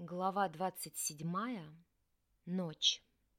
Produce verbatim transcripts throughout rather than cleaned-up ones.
Глава двадцать седьмая. Ночь.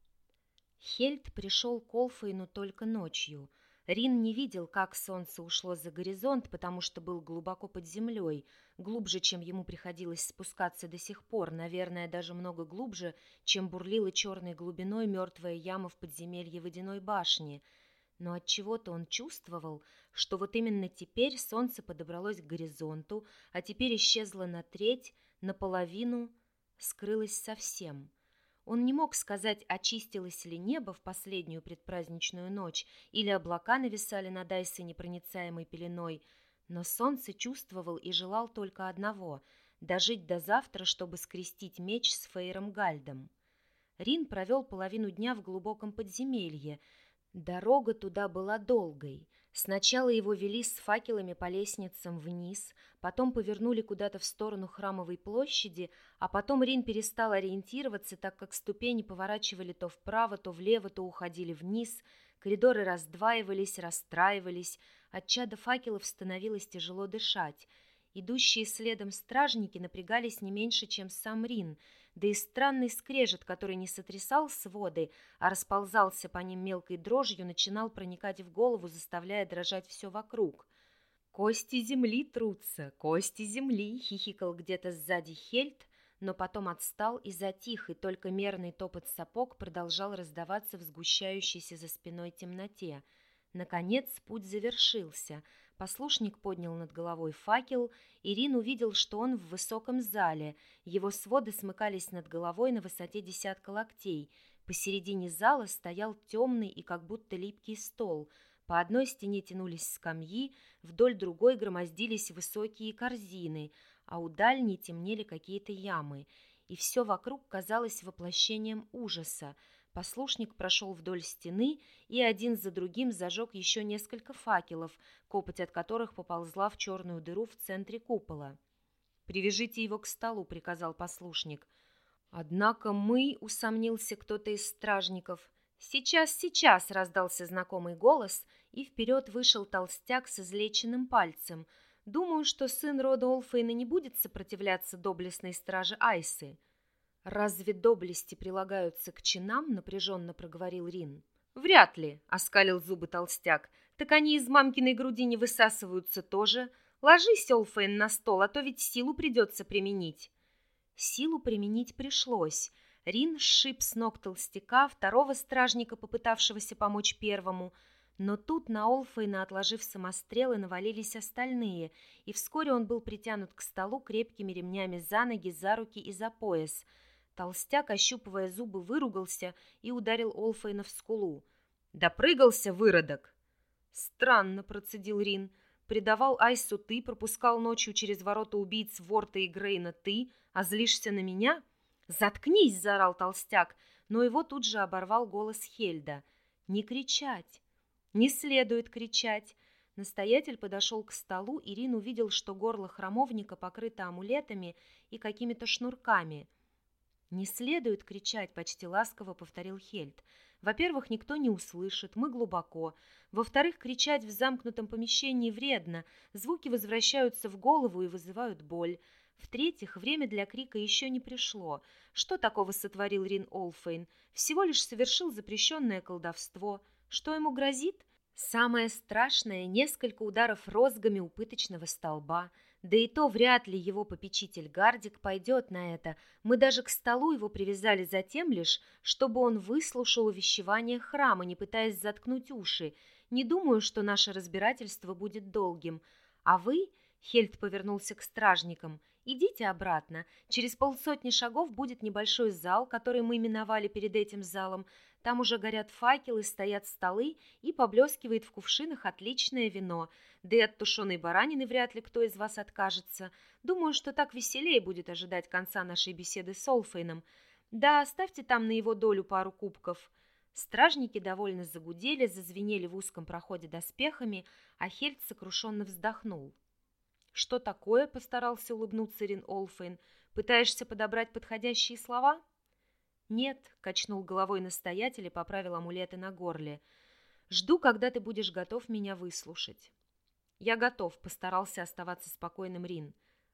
Хельд пришел к Олфейну только ночью. Рин не видел, как солнце ушло за горизонт, потому что был глубоко под землей, глубже, чем ему приходилось спускаться до сих пор, наверное, даже много глубже, чем бурлила черной глубиной мертвая яма в подземелье водяной башни. Но отчего-то он чувствовал, что вот именно теперь солнце подобралось к горизонту, а теперь исчезло на треть, наполовину, скрылось совсем. Он не мог сказать, очистилось ли небо в последнюю предпраздничную ночь или облака нависали над Айсой непроницаемой пеленой, но солнце чувствовал и желал только одного — дожить до завтра, чтобы скрестить меч с Фейром Гальдом. Рин провел половину дня в глубоком подземелье. Дорога туда была долгой. Сначала его вели с факелами по лестницам вниз, потом повернули куда-то в сторону Храмовой площади, а потом Рин перестал ориентироваться, так как ступени поворачивали то вправо, то влево, то уходили вниз, коридоры раздваивались, расстраивались, от чада факелов становилось тяжело дышать. Идущие следом стражники напрягались не меньше, чем сам Рин, да и странный скрежет, который не сотрясал своды, а расползался по ним мелкой дрожью, начинал проникать в голову, заставляя дрожать все вокруг. «Кости земли трутся, кости земли!» — хихикал где-то сзади Хельд, но потом отстал и затих, и только мерный топот сапог продолжал раздаваться в сгущающейся за спиной темноте. Наконец путь завершился. Послушник поднял над головой факел, и Рин увидел, что он в высоком зале. Его своды смыкались над головой на высоте десятка локтей. Посередине зала стоял темный и как будто липкий стол. По одной стене тянулись скамьи, вдоль другой громоздились высокие корзины, а у дальней темнели какие-то ямы. И все вокруг казалось воплощением ужаса. Послушник прошел вдоль стены и один за другим зажег еще несколько факелов, копоть от которых поползла в черную дыру в центре купола. «Привяжите его к столу», — приказал послушник. «Однако мы», — усомнился кто-то из стражников. «Сейчас, сейчас!» — раздался знакомый голос, и вперед вышел толстяк с излеченным пальцем. «Думаю, что сын рода Олфейна не будет сопротивляться доблестной страже Айсы». «Разве доблести прилагаются к чинам?» — напряженно проговорил Рин. «Вряд ли», — оскалил зубы толстяк. «Так они из мамкиной груди не высасываются тоже. Ложись, Олфейн, на стол, а то ведь силу придется применить». Силу применить пришлось. Рин сшиб с ног толстяка, второго стражника, попытавшегося помочь первому. Но тут на Олфейна, отложив самострелы, навалились остальные, и вскоре он был притянут к столу крепкими ремнями за ноги, за руки и за пояс. Толстяк, ощупывая зубы, выругался и ударил Олфейна в скулу. «Допрыгался, выродок!» «Странно», — процедил Рин. «Предавал Айсу ты, пропускал ночью через ворота убийц Ворта и Грейна ты, а злишься на меня?» «Заткнись!» — заорал толстяк, но его тут же оборвал голос Хельда. «Не кричать! Не следует кричать!» Настоятель подошел к столу, и Рин увидел, что горло храмовника покрыто амулетами и какими-то шнурками. «Не следует кричать», — почти ласково повторил Хельд. «Во-первых, никто не услышит, мы глубоко. Во-вторых, кричать в замкнутом помещении вредно, звуки возвращаются в голову и вызывают боль. В-третьих, время для крика еще не пришло. Что такого сотворил Рин Олфейн? Всего лишь совершил запрещенное колдовство. Что ему грозит? Самое страшное — несколько ударов розгами у пыточного столба. Да и то вряд ли его попечитель Гардик пойдет на это. Мы даже к столу его привязали за тем лишь, чтобы он выслушал увещевание храма, не пытаясь заткнуть уши. Не думаю, что наше разбирательство будет долгим. А вы, — Хельд повернулся к стражникам, — идите обратно. Через полсотни шагов будет небольшой зал, который мы именовали перед этим залом. Там уже горят факелы, стоят столы и поблескивает в кувшинах отличное вино. Да и от тушеной баранины вряд ли кто из вас откажется. Думаю, что так веселее будет ожидать конца нашей беседы с Олфейном. Да, оставьте там на его долю пару кубков». Стражники довольно загудели, зазвенели в узком проходе доспехами, а Хельд сокрушенно вздохнул. «Что такое?» — постарался улыбнуться Рин Олфейн. «Пытаешься подобрать подходящие слова?» «Нет», — качнул головой настоятель и поправил амулеты на горле. «Жду, когда ты будешь готов меня выслушать». «Я готов», — постарался оставаться спокойным Рин.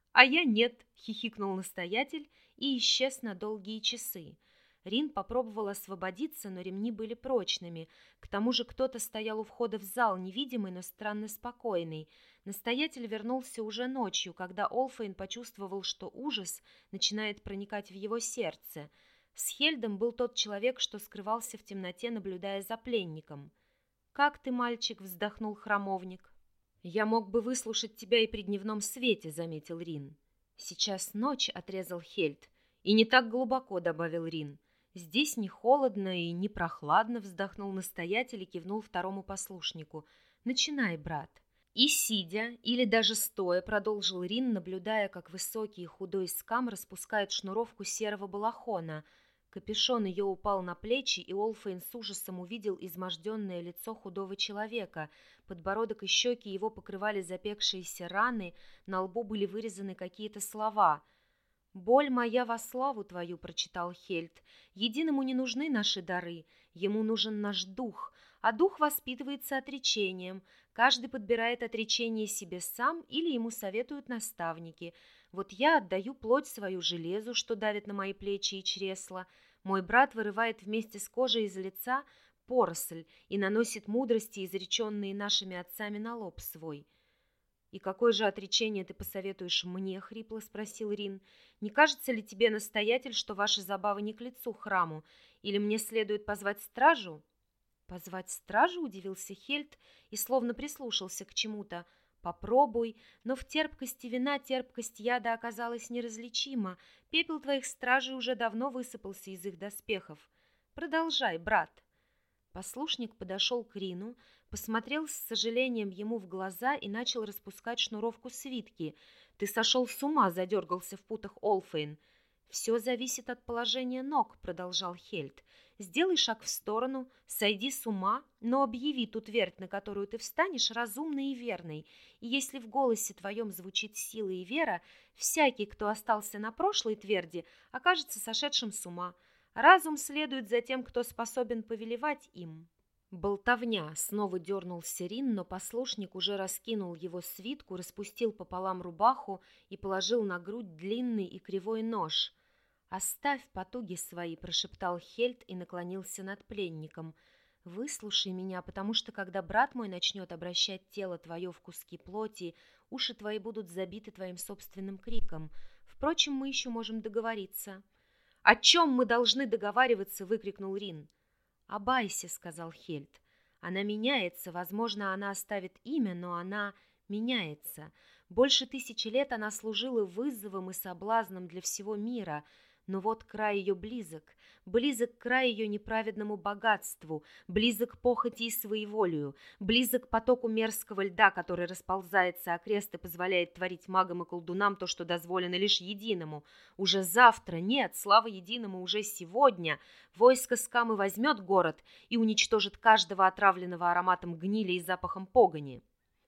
«А я нет», — хихикнул настоятель и исчез на долгие часы. Рин попробовал освободиться, но ремни были прочными. К тому же кто-то стоял у входа в зал, невидимый, но странно спокойный. Настоятель вернулся уже ночью, когда Олфейн почувствовал, что ужас начинает проникать в его сердце. С Хельдом был тот человек, что скрывался в темноте, наблюдая за пленником. «Как ты, мальчик?» — вздохнул храмовник. «Я мог бы выслушать тебя и при дневном свете», — заметил Рин. «Сейчас ночь», — отрезал Хельд. «И не так глубоко», — добавил Рин. «Здесь не холодно и не прохладно», — вздохнул настоятель и кивнул второму послушнику. «Начинай, брат». И сидя, или даже стоя, продолжил Рин, наблюдая, как высокий и худой скам распускает шнуровку серого балахона. Капюшон ее упал на плечи, и Олфейн с ужасом увидел изможденное лицо худого человека. Подбородок и щеки его покрывали запекшиеся раны, на лбу были вырезаны какие-то слова. «Боль моя во славу твою», — прочитал Хельд. «Единому не нужны наши дары, ему нужен наш дух, а дух воспитывается отречением. Каждый подбирает отречение себе сам или ему советуют наставники. Вот я отдаю плоть свою железу, что давит на мои плечи и чресла. Мой брат вырывает вместе с кожей из лица поросль и наносит мудрости, изреченные нашими отцами, на лоб свой». «И какое же отречение ты посоветуешь мне?» — хрипло спросил Рин. «Не кажется ли тебе, настоятель, что ваши забавы не к лицу храму? Или мне следует позвать стражу?» «Позвать стражу?» — удивился Хельд и словно прислушался к чему-то. «Попробуй, но в терпкости вина терпкость яда оказалась неразличима. Пепел твоих стражей уже давно высыпался из их доспехов. Продолжай, брат». Послушник подошел к Рину, посмотрел с сожалением ему в глаза и начал распускать шнуровку свитки. «Ты сошел с ума!» — задергался в путах Олфейн. «Все зависит от положения ног», — продолжал Хельд. «Сделай шаг в сторону, сойди с ума, но объяви ту твердь, на которую ты встанешь, разумной и верной. И если в голосе твоем звучит сила и вера, всякий, кто остался на прошлой тверди, окажется сошедшим с ума. Разум следует за тем, кто способен повелевать им». Болтовня. Снова дернулся Рин, но послушник уже раскинул его свитку, распустил пополам рубаху и положил на грудь длинный и кривой нож. «Оставь потуги свои», — прошептал Хельд и наклонился над пленником. «Выслушай меня, потому что, когда брат мой начнет обращать тело твое в куски плоти, уши твои будут забиты твоим собственным криком. Впрочем, мы еще можем договориться». «О чем мы должны договариваться?» — выкрикнул Рин. «Об Айсе», — сказал Хельд. «Она меняется, возможно, она оставит имя, но она меняется. Больше тысячи лет она служила вызовом и соблазном для всего мира, но вот край ее близок, близок край ее неправедному богатству, близок похоти и своеволию, близок потоку мерзкого льда, который расползается окрест и позволяет творить магам и колдунам то, что дозволено лишь единому. Уже завтра, нет, слава единому, уже сегодня войско Скамы возьмет город и уничтожит каждого отравленного ароматом гнили и запахом погони».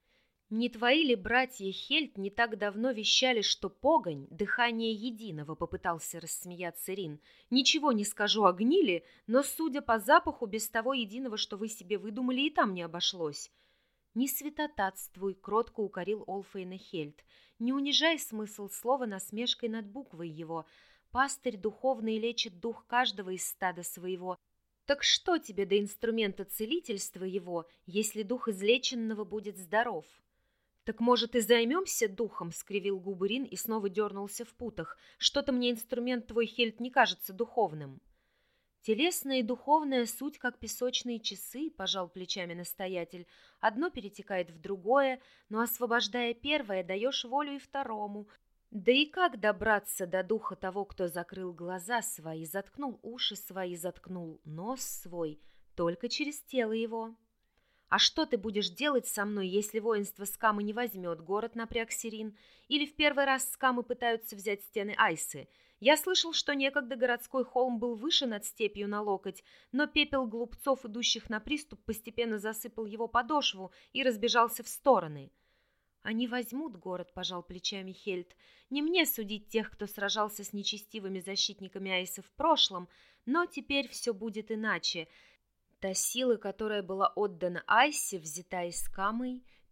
«Не твои ли братья Хельд не так давно вещали, что погонь — дыхание единого?» — попытался рассмеяться Рин. «Ничего не скажу о гниле, но, судя по запаху, без того единого, что вы себе выдумали, и там не обошлось». «Не святотатствуй», — кротко укорил Олфейна Хельд. «Не унижай смысл слова насмешкой над буквой его. Пастырь духовный лечит дух каждого из стада своего. Так что тебе до инструмента целительства его, если дух излеченного будет здоров?» «Так, может, и займемся духом?» — скривил губы Рин и снова дернулся в путах. «Что-то мне инструмент твой, Хельд, не кажется духовным». «Телесная и духовная суть, как песочные часы», — пожал плечами настоятель. «Одно перетекает в другое, но, освобождая первое, даешь волю и второму. Да и как добраться до духа того, кто закрыл глаза свои, заткнул уши свои, заткнул нос свой? Только через тело его». «А что ты будешь делать со мной, если воинство Скамы не возьмет город?» — напрягся Рин. «Или в первый раз Скамы пытаются взять стены Айсы? Я слышал, что некогда городской холм был выше над степью на локоть, но пепел глупцов, идущих на приступ, постепенно засыпал его подошву и разбежался в стороны». «Они возьмут город», — пожал плечами Хельд. «Не мне судить тех, кто сражался с нечестивыми защитниками Айсы в прошлом, но теперь все будет иначе. Та сила, которая была отдана Айсе, взята Искамой,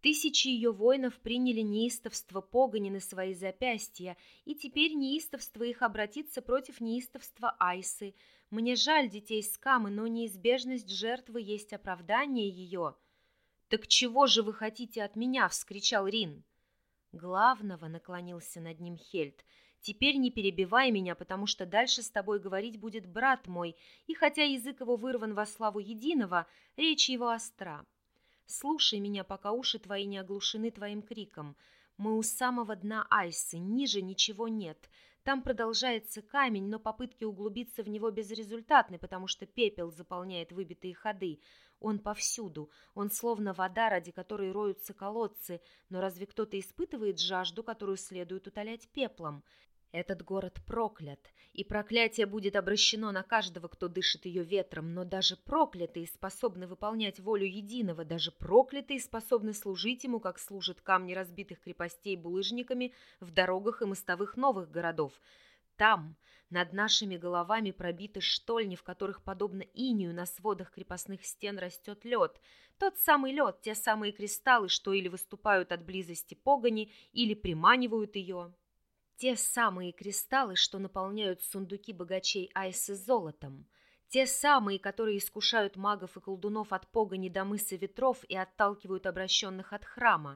Тысячи ее воинов приняли неистовство погони на свои запястья, и теперь неистовство их обратится против неистовства Айсы. Мне жаль детей Скамы, но неизбежность жертвы есть оправдание ее». «Так чего же вы хотите от меня?» — вскричал Рин. «Главного», — наклонился над ним Хельд, — «теперь не перебивай меня, потому что дальше с тобой говорить будет брат мой, и хотя язык его вырван во славу единого, речь его остра. Слушай меня, пока уши твои не оглушены твоим криком. Мы у самого дна Айсы, ниже ничего нет. Там продолжается камень, но попытки углубиться в него безрезультатны, потому что пепел заполняет выбитые ходы. Он повсюду, он словно вода, ради которой роются колодцы, но разве кто-то испытывает жажду, которую следует утолять пеплом? Этот город проклят, и проклятие будет обращено на каждого, кто дышит ее ветром, но даже проклятые способны выполнять волю единого, даже проклятые способны служить ему, как служат камни разбитых крепостей булыжниками в дорогах и мостовых новых городов. Там, над нашими головами, пробиты штольни, в которых, подобно инею, на сводах крепостных стен растет лед. Тот самый лед, те самые кристаллы, что или выступают от близости погони, или приманивают ее. Те самые кристаллы, что наполняют сундуки богачей Айсы золотом. Те самые, которые искушают магов и колдунов от погони до мыса ветров и отталкивают обращенных от храма.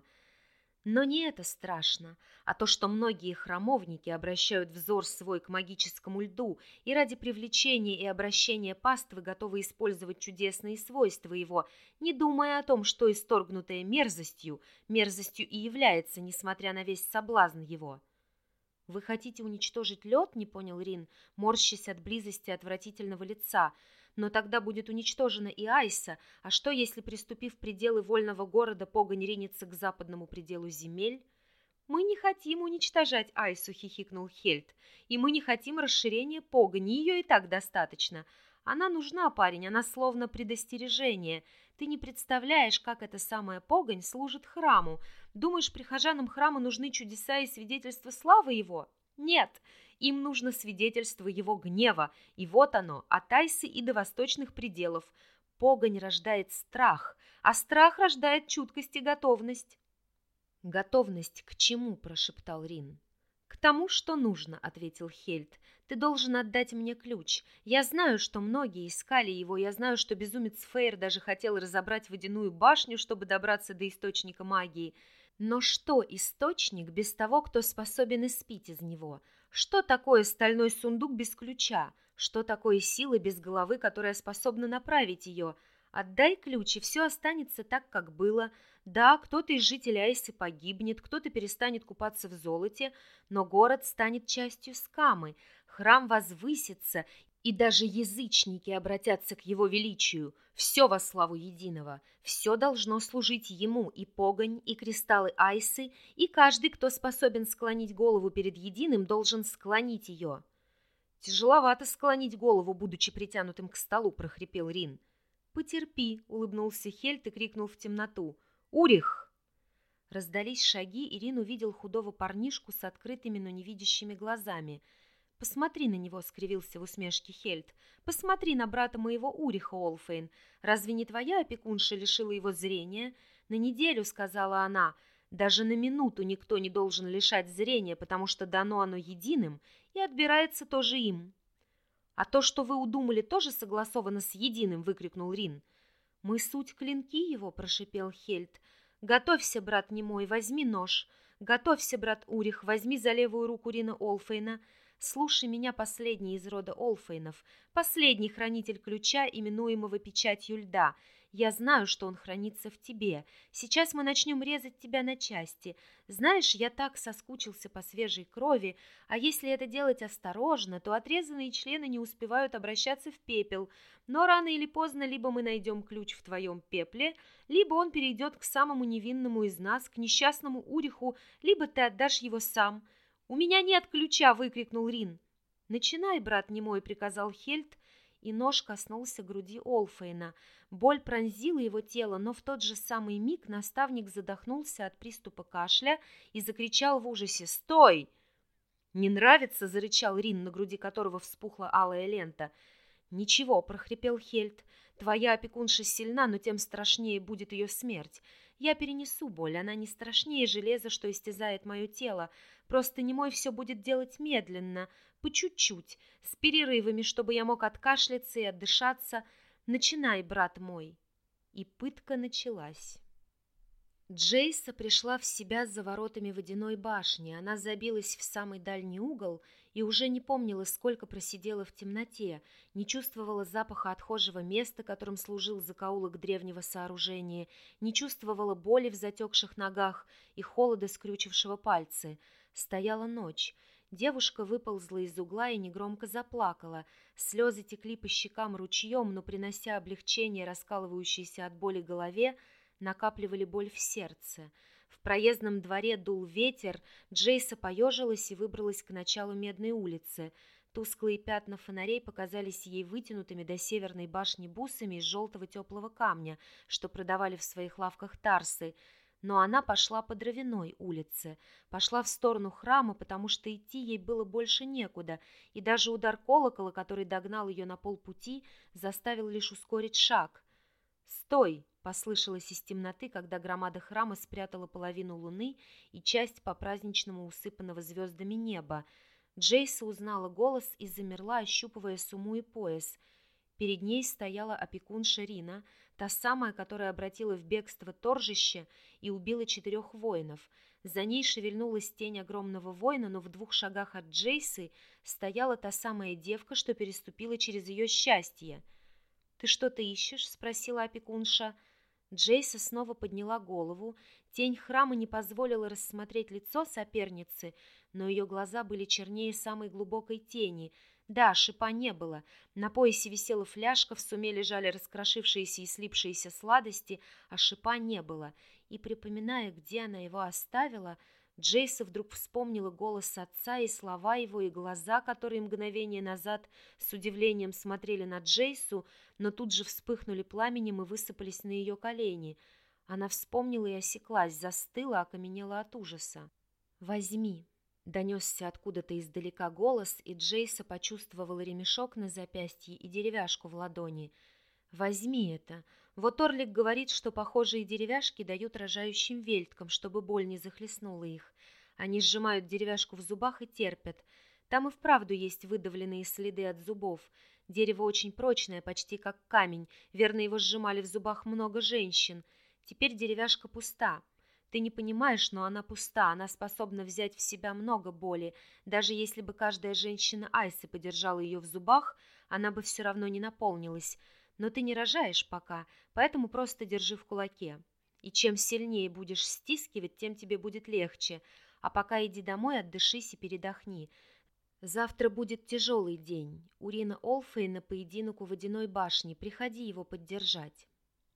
Но не это страшно, а то, что многие храмовники обращают взор свой к магическому льду и ради привлечения и обращения паствы готовы использовать чудесные свойства его, не думая о том, что исторгнутое мерзостью, мерзостью и является, несмотря на весь соблазн его. «Вы хотите уничтожить лед?» — не понял Рин, морщась от близости отвратительного лица. «Но тогда будет уничтожена и Айса. А что, если, приступив пределы вольного города, погонь ринется к западному пределу земель?» «Мы не хотим уничтожать Айсу», — хихикнул Хельд. «И мы не хотим расширения погони, ее и так достаточно. Она нужна, парень, она словно предостережение. Ты не представляешь, как эта самая погонь служит храму. Думаешь, прихожанам храма нужны чудеса и свидетельства славы его? Нет, им нужно свидетельство его гнева, и вот оно, от Айсы и до восточных пределов. Погонь рождает страх, а страх рождает чуткость и готовность». «Готовность к чему?» – прошептал Рин. «К тому, что нужно», — ответил Хельд. «Ты должен отдать мне ключ. Я знаю, что многие искали его, я знаю, что безумец Фейр даже хотел разобрать водяную башню, чтобы добраться до источника магии. Но что источник без того, кто способен испить из него? Что такое стальной сундук без ключа? Что такое сила без головы, которая способна направить ее? Отдай ключ, и все останется так, как было. Да, кто-то из жителей Айсы погибнет, кто-то перестанет купаться в золоте, но город станет частью Скамы, храм возвысится, и даже язычники обратятся к его величию. Все во славу единого, все должно служить ему, и погонь, и кристаллы Айсы, и каждый, кто способен склонить голову перед единым, должен склонить ее. «Тяжеловато склонить голову, будучи притянутым к столу», — прохрипел Рин. «Потерпи», — улыбнулся Хельд и крикнул в темноту. «Урих!» Раздались шаги, и Рин увидел худого парнишку с открытыми, но невидящими глазами. «Посмотри на него», — скривился в усмешке Хельд. «Посмотри на брата моего Уриха, Олфейн. Разве не твоя опекунша лишила его зрения?» «На неделю», — сказала она. «Даже на минуту никто не должен лишать зрения, потому что дано оно единым и отбирается тоже им». «А то, что вы удумали, тоже согласовано с единым», — выкрикнул Рин. «Мы суть клинки его», — прошипел Хельд. «Готовься, брат немой, возьми нож. Готовься, брат Урих, возьми за левую руку Рина Олфейна. Слушай меня, последний из рода Олфейнов, последний хранитель ключа, именуемого печатью льда. Я знаю, что он хранится в тебе. Сейчас мы начнем резать тебя на части. Знаешь, я так соскучился по свежей крови, а если это делать осторожно, то отрезанные члены не успевают обращаться в пепел. Но рано или поздно либо мы найдем ключ в твоем пепле, либо он перейдет к самому невинному из нас, к несчастному Уриху, либо ты отдашь его сам». «У меня нет ключа!» — выкрикнул Рин. «Начинай, брат немой!» — приказал Хельд, и нож коснулся груди Олфейна. Боль пронзила его тело, но в тот же самый миг наставник задохнулся от приступа кашля и закричал в ужасе: «Стой!» «Не нравится?» — зарычал Рин, на груди которого вспухла алая лента. «Ничего», — прохрипел Хельд, — «твоя опекунша сильна, но тем страшнее будет ее смерть. Я перенесу боль, она не страшнее железа, что истязает мое тело. Просто немой все будет делать медленно, по чуть-чуть, с перерывами, чтобы я мог откашляться и отдышаться. Начинай, брат мой». И пытка началась. Джейса пришла в себя за воротами водяной башни. Она забилась в самый дальний угол и уже не помнила, сколько просидела в темноте, не чувствовала запаха отхожего места, которым служил закоулок древнего сооружения, не чувствовала боли в затекших ногах и холода, скрючившего пальцы. Стояла ночь. Девушка выползла из угла и негромко заплакала. Слезы текли по щекам ручьем, но, принося облегчение раскалывающейся от боли голове, накапливали боль в сердце. В проездном дворе дул ветер, Джейса поежилась и выбралась к началу Медной улицы. Тусклые пятна фонарей показались ей вытянутыми до северной башни бусами из желтого теплого камня, что продавали в своих лавках тарсы. Но она пошла по Дровяной улице, пошла в сторону храма, потому что идти ей было больше некуда, и даже удар колокола, который догнал ее на полпути, заставил лишь ускорить шаг. «Стой!» — послышалось из темноты, когда громада храма спрятала половину луны и часть по-праздничному усыпанного звездами неба. Джейса узнала голос и замерла, ощупывая сумму и пояс. Перед ней стояла опекунша Рина, та самая, которая обратила в бегство торжище и убила четырех воинов. За ней шевельнулась тень огромного воина, но в двух шагах от Джейсы стояла та самая девка, что переступила через ее счастье. «Ты что-то ищешь?» — спросила опекунша. Джейса снова подняла голову. Тень храма не позволила рассмотреть лицо соперницы, но ее глаза были чернее самой глубокой тени. Да, шипа не было. На поясе висела фляжка, в суме лежали раскрошившиеся и слипшиеся сладости, а шипа не было. И, припоминая, где она его оставила, Джейса вдруг вспомнила голос отца и слова его, и глаза, которые мгновение назад с удивлением смотрели на Джейсу, но тут же вспыхнули пламенем и высыпались на ее колени. Она вспомнила и осеклась, застыла, окаменела от ужаса. «Возьми!» — донесся откуда-то издалека голос, и Джейса почувствовала ремешок на запястье и деревяшку в ладони. «Возьми это!» Вот Орлик говорит, что похожие деревяшки дают рожающим вельткам, чтобы боль не захлестнула их. Они сжимают деревяшку в зубах и терпят. Там и вправду есть выдавленные следы от зубов. Дерево очень прочное, почти как камень. Верно, его сжимали в зубах много женщин. Теперь деревяшка пуста. Ты не понимаешь, но она пуста. Она способна взять в себя много боли. Даже если бы каждая женщина Айсы подержала ее в зубах, она бы все равно не наполнилась. Но ты не рожаешь пока, поэтому просто держи в кулаке. И чем сильнее будешь стискивать, тем тебе будет легче. А пока иди домой, отдышись и передохни. Завтра будет тяжелый день. У Рина Олфей на поединок у водяной башни. Приходи его поддержать».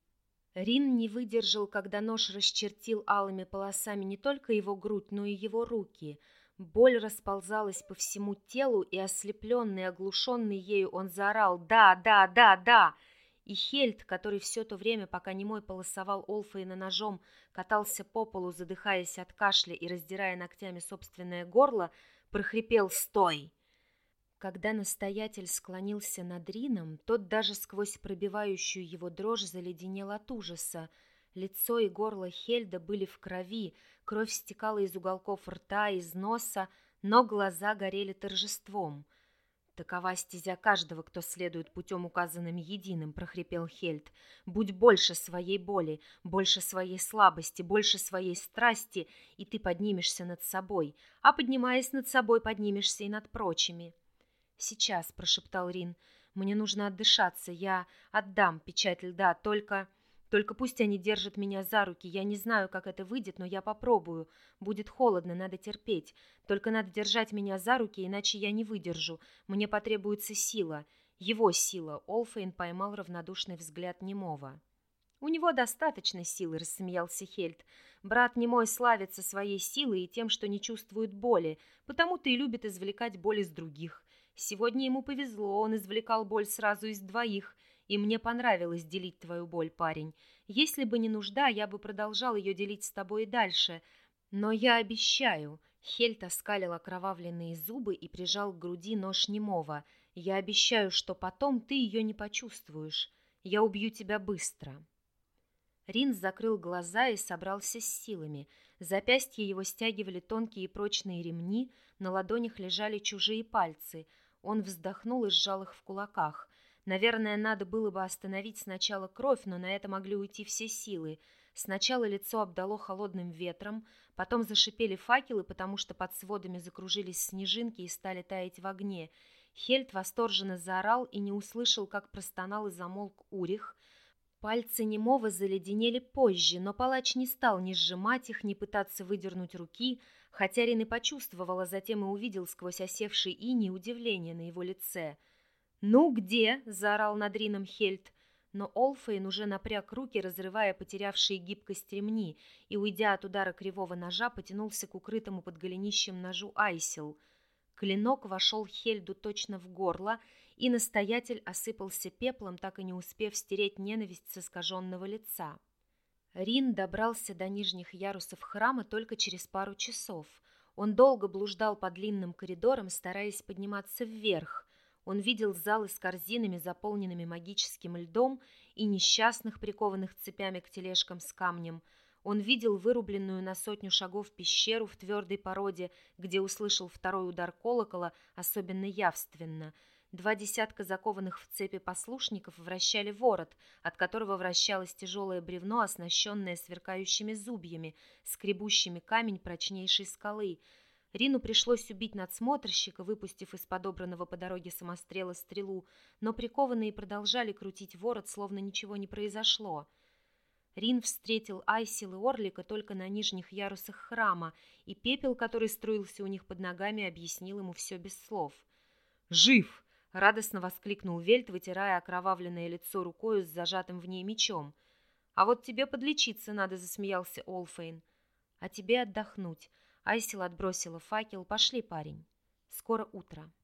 Рин не выдержал, когда нож расчертил алыми полосами не только его грудь, но и его руки. Боль расползалась по всему телу, и ослепленный, оглушенный ею, он заорал «Да, да, да, да!». И Хельд, который все то время, пока немой полосовал Олфейна ножом, катался по полу, задыхаясь от кашля и раздирая ногтями собственное горло, прохрипел «Стой!». Когда настоятель склонился над Рином, тот даже сквозь пробивающую его дрожь заледенел от ужаса. Лицо и горло Хельда были в крови, кровь стекала из уголков рта, из носа, но глаза горели торжеством. «Такова стезя каждого, кто следует путем, указанным единым», — прохрипел Хельд. «Будь больше своей боли, больше своей слабости, больше своей страсти, и ты поднимешься над собой, а, поднимаясь над собой, поднимешься и над прочими». «Сейчас», — прошептал Рин, — «мне нужно отдышаться, я отдам печать льда, только... Только пусть они держат меня за руки, я не знаю, как это выйдет, но я попробую. Будет холодно, надо терпеть. Только надо держать меня за руки, иначе я не выдержу. Мне потребуется сила. Его сила». Олфейн поймал равнодушный взгляд немого. «У него достаточно силы», — рассмеялся Хельд. «Брат немой славится своей силой и тем, что не чувствует боли, потому-то и любит извлекать боль из других. Сегодня ему повезло, он извлекал боль сразу из двоих, и мне понравилось делить твою боль, парень. Если бы не нужда, я бы продолжал ее делить с тобой и дальше. Но я обещаю...» Хельт оскалил окровавленные зубы и прижал к груди нож немого. «Я обещаю, что потом ты ее не почувствуешь. Я убью тебя быстро». Рин закрыл глаза и собрался с силами. Запястья его стягивали тонкие и прочные ремни, на ладонях лежали чужие пальцы. Он вздохнул и сжал их в кулаках. Наверное, надо было бы остановить сначала кровь, но на это могли уйти все силы. Сначала лицо обдало холодным ветром, потом зашипели факелы, потому что под сводами закружились снежинки и стали таять в огне. Хельт восторженно заорал и не услышал, как простонал и замолк Урих. Пальцы немого заледенели позже, но палач не стал ни сжимать их, ни пытаться выдернуть руки, хотя Рин и почувствовала, затем и увидел сквозь осевший иней удивление на его лице. «Ну где?» — заорал над Рином Хельт. Но Олфейн уже напряг руки, разрывая потерявшие гибкость ремни, и, уйдя от удара кривого ножа, потянулся к укрытому под голенищем ножу Айсел. Клинок вошел Хельду точно в горло, и настоятель осыпался пеплом, так и не успев стереть ненависть с искаженного лица. Рин добрался до нижних ярусов храма только через пару часов. Он долго блуждал по длинным коридорам, стараясь подниматься вверх. Он видел залы с корзинами, заполненными магическим льдом, и несчастных, прикованных цепями к тележкам с камнем. Он видел вырубленную на сотню шагов пещеру в твердой породе, где услышал второй удар колокола особенно явственно. Два десятка закованных в цепи послушников вращали ворот, от которого вращалось тяжелое бревно, оснащенное сверкающими зубьями, скребущими камень прочнейшей скалы. Рину пришлось убить надсмотрщика, выпустив из подобранного по дороге самострела стрелу, но прикованные продолжали крутить ворот, словно ничего не произошло. Рин встретил Айсил и Орлика только на нижних ярусах храма, и пепел, который струился у них под ногами, объяснил ему все без слов. «Жив!» — радостно воскликнул Вельт, вытирая окровавленное лицо рукою с зажатым в ней мечом. «А вот тебе подлечиться надо», — засмеялся Олфейн. «А тебе отдохнуть». Айсил отбросила факел. «Пошли, парень. Скоро утро».